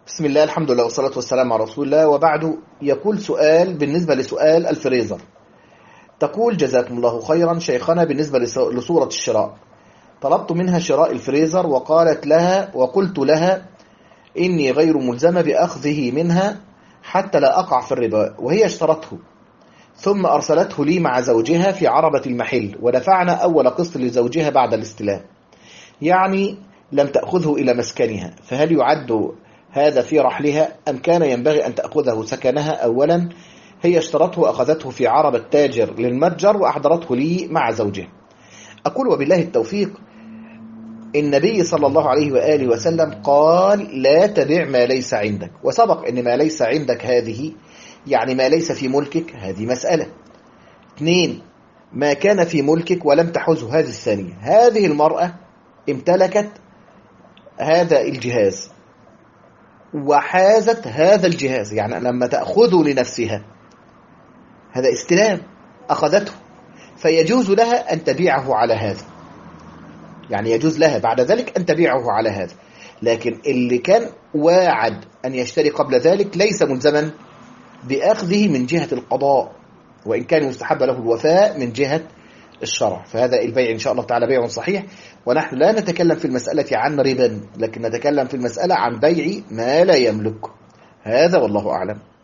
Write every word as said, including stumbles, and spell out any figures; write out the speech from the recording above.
بسم الله، الحمد لله والصلاة والسلام على رسول الله، وبعد. يقول سؤال بالنسبة لسؤال الفريزر. تقول: جزاكم الله خيرا شيخنا، بالنسبة لصورة الشراء، طلبت منها شراء الفريزر وقالت لها وقلت لها إني غير ملزمة بأخذه منها حتى لا أقع في الربا، وهي اشترته ثم أرسلته لي مع زوجها في عربة المحل، ودفعنا أول قسط لزوجها بعد الاستلام، يعني لم تأخذه إلى مسكنها، فهل يعد هذا في رحلها أم كان ينبغي أن تأخذه سكنها أولا؟ هي اشترته وأخذته في عربة تاجر للمتجر وأحضرته لي مع زوجها. أقول وبالله التوفيق. النبي صلى الله عليه وآله وسلم قال: لا تبع ما ليس عندك، وسبق أن ما ليس عندك هذه يعني ما ليس في ملكك، هذه مسألة. اثنين، ما كان في ملكك ولم تحوزه، هذه الثانية. هذه المرأة امتلكت هذا الجهاز وحازت هذا الجهاز، يعني لما تأخذه لنفسها هذا استلام، أخذته، فيجوز لها أن تبيعه على هذا، يعني يجوز لها بعد ذلك أن تبيعه على هذا. لكن اللي كان واعد أن يشتري قبل ذلك ليس ملزما بأخذه من جهة القضاء، وإن كان يستحب له الوفاء من جهة الشرع. فهذا البيع إن شاء الله تعالى بيع صحيح، ونحن لا نتكلم في المسألة عن ربا، لكن نتكلم في المسألة عن بيع ما لا يملك. هذا والله أعلم.